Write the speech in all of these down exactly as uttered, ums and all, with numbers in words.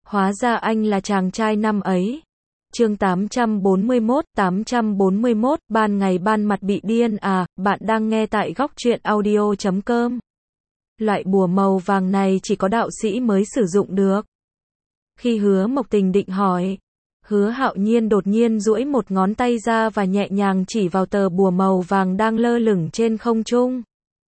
Hóa ra anh là chàng trai năm ấy. Chương tám trăm bốn mươi mốt, tám trăm bốn mươi mốt, ban ngày ban mặt bị điên à, bạn đang nghe tại góc truyện audio chấm com. Loại bùa màu vàng này chỉ có đạo sĩ mới sử dụng được. Khi Hứa Mộc Tình định hỏi, Hứa Hạo Nhiên đột nhiên duỗi một ngón tay ra và nhẹ nhàng chỉ vào tờ bùa màu vàng đang lơ lửng trên không trung.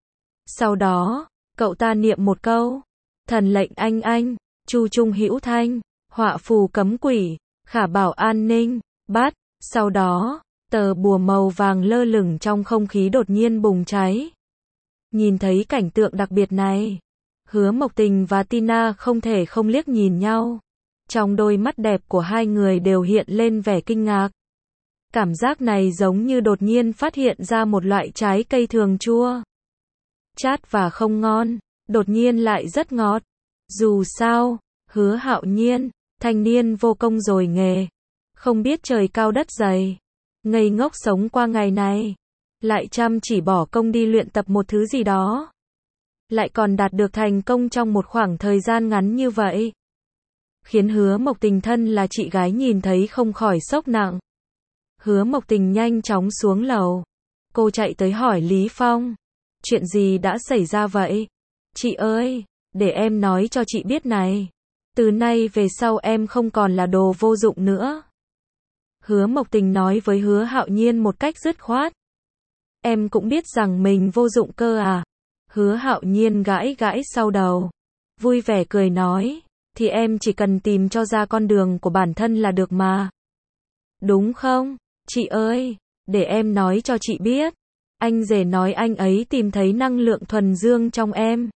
Sau đó, cậu ta niệm một câu, thần lệnh anh anh, chu trung hữu thanh, họa phù cấm quỷ, khả bảo an ninh, bát. Sau đó, tờ bùa màu vàng lơ lửng trong không khí đột nhiên bùng cháy. Nhìn thấy cảnh tượng đặc biệt này, Hứa Mộc Tình và Tina không thể không liếc nhìn nhau. Trong đôi mắt đẹp của hai người đều hiện lên vẻ kinh ngạc. Cảm giác này giống như đột nhiên phát hiện ra một loại trái cây thường chua, chát và không ngon, đột nhiên lại rất ngọt. Dù sao, Hứa Hạo Nhiên, thanh niên vô công rồi nghề, không biết trời cao đất dày, ngây ngốc sống qua ngày này, lại chăm chỉ bỏ công đi luyện tập một thứ gì đó, lại còn đạt được thành công trong một khoảng thời gian ngắn như vậy, khiến Hứa Mộc Tình thân là chị gái nhìn thấy không khỏi sốc nặng. Hứa Mộc Tình nhanh chóng xuống lầu, cô chạy tới hỏi Lý Phong, chuyện gì đã xảy ra vậy? Chị ơi, để em nói cho chị biết này, từ nay về sau em không còn là đồ vô dụng nữa. Hứa Mộc Tình nói với Hứa Hạo Nhiên một cách dứt khoát. Em cũng biết rằng mình vô dụng cơ à? Hứa Hạo Nhiên gãi gãi sau đầu, vui vẻ cười nói, thì em chỉ cần tìm cho ra con đường của bản thân là được mà. Đúng không? Chị ơi, để em nói cho chị biết. Anh rể nói anh ấy tìm thấy năng lượng thuần dương trong em.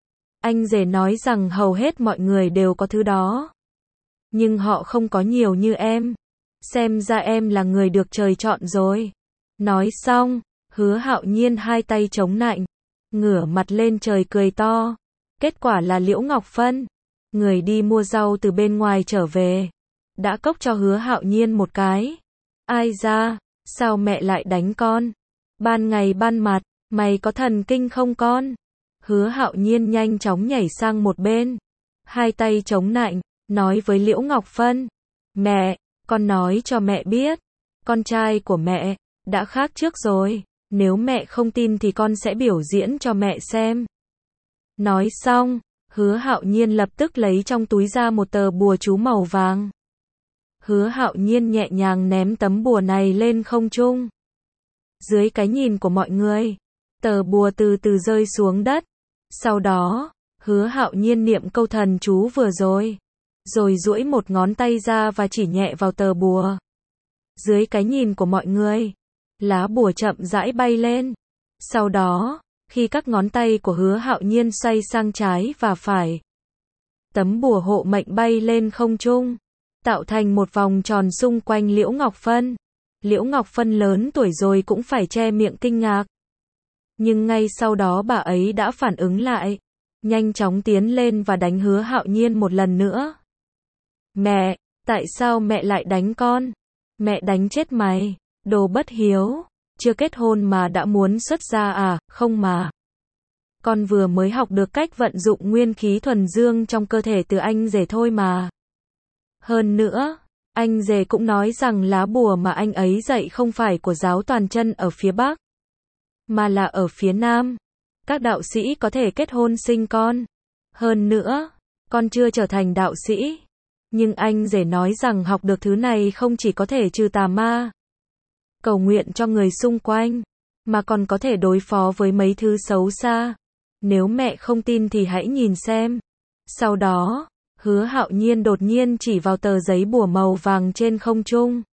Anh rể nói rằng hầu hết mọi người đều có thứ đó, nhưng họ không có nhiều như em. Xem ra em là người được trời chọn rồi. Nói xong, Hứa Hạo Nhiên hai tay chống nạnh, ngửa mặt lên trời cười to. Kết quả là Liễu Ngọc Phân, người đi mua rau từ bên ngoài trở về, đã cốc cho Hứa Hạo Nhiên một cái. Ai da, sao mẹ lại đánh con? Ban ngày ban mặt, mày có thần kinh không con? Hứa Hạo Nhiên nhanh chóng nhảy sang một bên, hai tay chống nạnh, nói với Liễu Ngọc Phân, mẹ, con nói cho mẹ biết, con trai của mẹ đã khác trước rồi, nếu mẹ không tin thì con sẽ biểu diễn cho mẹ xem. Nói xong, Hứa Hạo Nhiên lập tức lấy trong túi ra một tờ bùa chú màu vàng. Hứa Hạo Nhiên nhẹ nhàng ném tấm bùa này lên không trung. Dưới cái nhìn của mọi người, tờ bùa từ từ rơi xuống đất. Sau đó, Hứa Hạo Nhiên niệm câu thần chú vừa rồi, rồi duỗi một ngón tay ra và chỉ nhẹ vào tờ bùa. Dưới cái nhìn của mọi người, lá bùa chậm rãi bay lên. Sau đó, khi các ngón tay của Hứa Hạo Nhiên xoay sang trái và phải, tấm bùa hộ mệnh bay lên không trung, tạo thành một vòng tròn xung quanh Liễu Ngọc Phân. Liễu Ngọc Phân lớn tuổi rồi cũng phải che miệng kinh ngạc. Nhưng ngay sau đó bà ấy đã phản ứng lại, nhanh chóng tiến lên và đánh Hứa Hạo Nhiên một lần nữa. Mẹ, tại sao mẹ lại đánh con? Mẹ đánh chết mày, đồ bất hiếu, chưa kết hôn mà đã muốn xuất gia à? Không mà. Con vừa mới học được cách vận dụng nguyên khí thuần dương trong cơ thể từ anh rể thôi mà. Hơn nữa, anh rể cũng nói rằng lá bùa mà anh ấy dạy không phải của giáo toàn chân ở phía Bắc, mà là ở phía Nam. Các đạo sĩ có thể kết hôn sinh con. Hơn nữa, con chưa trở thành đạo sĩ, nhưng anh rể nói rằng học được thứ này không chỉ có thể trừ tà ma, cầu nguyện cho người xung quanh, mà còn có thể đối phó với mấy thứ xấu xa. Nếu mẹ không tin thì hãy nhìn xem. Sau đó, Hứa Hạo Nhiên đột nhiên chỉ vào tờ giấy bùa màu vàng trên không trung.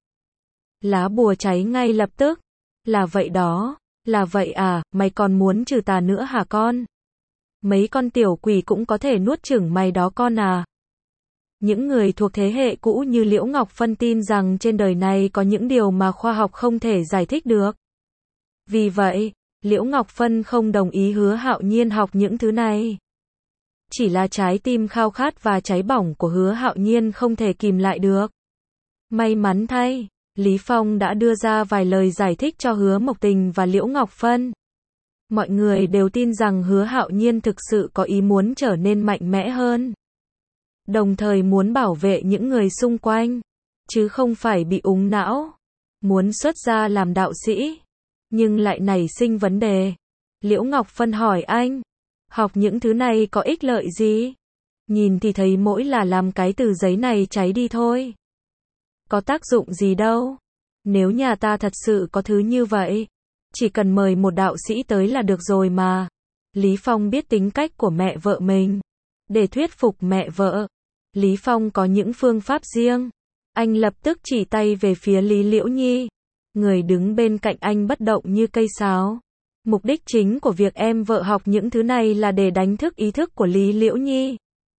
Lá bùa cháy ngay lập tức. Là vậy đó, là vậy à, mày còn muốn trừ tà nữa hả con? Mấy con tiểu quỷ cũng có thể nuốt chửng mày đó con à? Những người thuộc thế hệ cũ như Liễu Ngọc Phân tin rằng trên đời này có những điều mà khoa học không thể giải thích được. Vì vậy, Liễu Ngọc Phân không đồng ý Hứa Hạo Nhiên học những thứ này. Chỉ là trái tim khao khát và cháy bỏng của Hứa Hạo Nhiên không thể kìm lại được. May mắn thay, Lý Phong đã đưa ra vài lời giải thích cho Hứa Mộc Tình và Liễu Ngọc Phân. Mọi người đều tin rằng Hứa Hạo Nhiên thực sự có ý muốn trở nên mạnh mẽ hơn. đồng thời muốn bảo vệ những người xung quanh, chứ không phải bị úng não, muốn xuất gia làm đạo sĩ, nhưng lại nảy sinh vấn đề. Liễu Ngọc Phân hỏi anh, học những thứ này có ích lợi gì? Nhìn thì thấy mỗi là làm cái từ giấy này cháy đi thôi. Có tác dụng gì đâu. Nếu nhà ta thật sự có thứ như vậy, chỉ cần mời một đạo sĩ tới là được rồi mà. Lý Phong biết tính cách của mẹ vợ mình. Để thuyết phục mẹ vợ, Lý Phong có những phương pháp riêng. Anh lập tức chỉ tay về phía Lý Liễu Nhi. Người đứng bên cạnh anh bất động như cây sáo. Mục đích chính của việc em vợ học những thứ này là để đánh thức ý thức của Lý Liễu Nhi.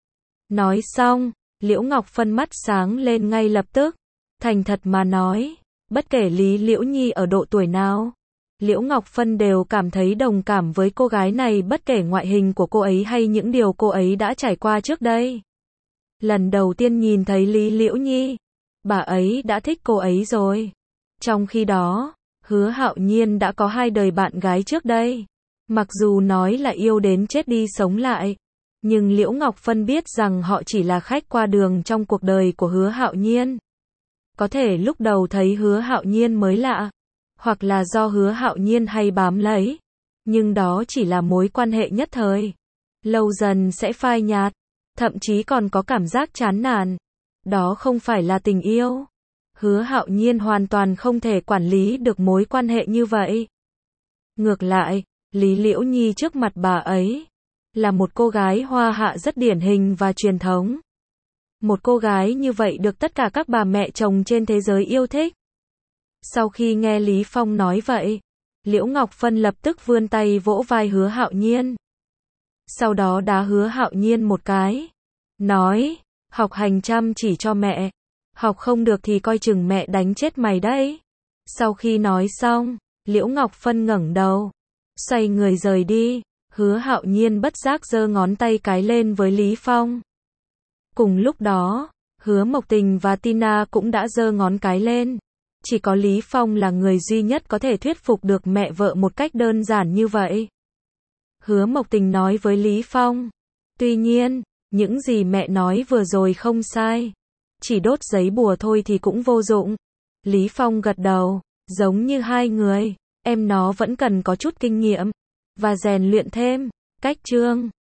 Nói xong, Liễu Ngọc Phân mắt sáng lên ngay lập tức. Thành thật mà nói, bất kể Lý Liễu Nhi ở độ tuổi nào, Liễu Ngọc Phân đều cảm thấy đồng cảm với cô gái này bất kể ngoại hình của cô ấy hay những điều cô ấy đã trải qua trước đây. Lần đầu tiên nhìn thấy Lý Liễu Nhi, bà ấy đã thích cô ấy rồi. Trong khi đó, Hứa Hạo Nhiên đã có hai đời bạn gái trước đây. Mặc dù nói là yêu đến chết đi sống lại, nhưng Liễu Ngọc Phân biết rằng họ chỉ là khách qua đường trong cuộc đời của Hứa Hạo Nhiên. Có thể lúc đầu thấy Hứa Hạo Nhiên mới lạ, hoặc là do Hứa Hạo Nhiên hay bám lấy, nhưng đó chỉ là mối quan hệ nhất thời. Lâu dần sẽ phai nhạt, thậm chí còn có cảm giác chán nản. Đó không phải là tình yêu. Hứa Hạo Nhiên hoàn toàn không thể quản lý được mối quan hệ như vậy. Ngược lại, Lý Liễu Nhi trước mặt bà ấy là một cô gái hoa hạ rất điển hình và truyền thống. Một cô gái như vậy được tất cả các bà mẹ chồng trên thế giới yêu thích. Sau khi nghe Lý Phong nói vậy, Liễu Ngọc Phân lập tức vươn tay vỗ vai Hứa Hạo Nhiên. Sau đó đá Hứa Hạo Nhiên một cái. Nói, học hành chăm chỉ cho mẹ. Học không được thì coi chừng mẹ đánh chết mày đấy. Sau khi nói xong, Liễu Ngọc Phân ngẩng đầu, xoay người rời đi. Hứa Hạo Nhiên bất giác giơ ngón tay cái lên với Lý Phong. Cùng lúc đó, Hứa Mộc Tình và Tina cũng đã giơ ngón cái lên. Chỉ có Lý Phong là người duy nhất có thể thuyết phục được mẹ vợ một cách đơn giản như vậy. Hứa Mộc Tình nói với Lý Phong, tuy nhiên, những gì mẹ nói vừa rồi không sai. Chỉ đốt giấy bùa thôi thì cũng vô dụng. Lý Phong gật đầu, giống như hai người, em nó vẫn cần có chút kinh nghiệm và rèn luyện thêm. Cách chương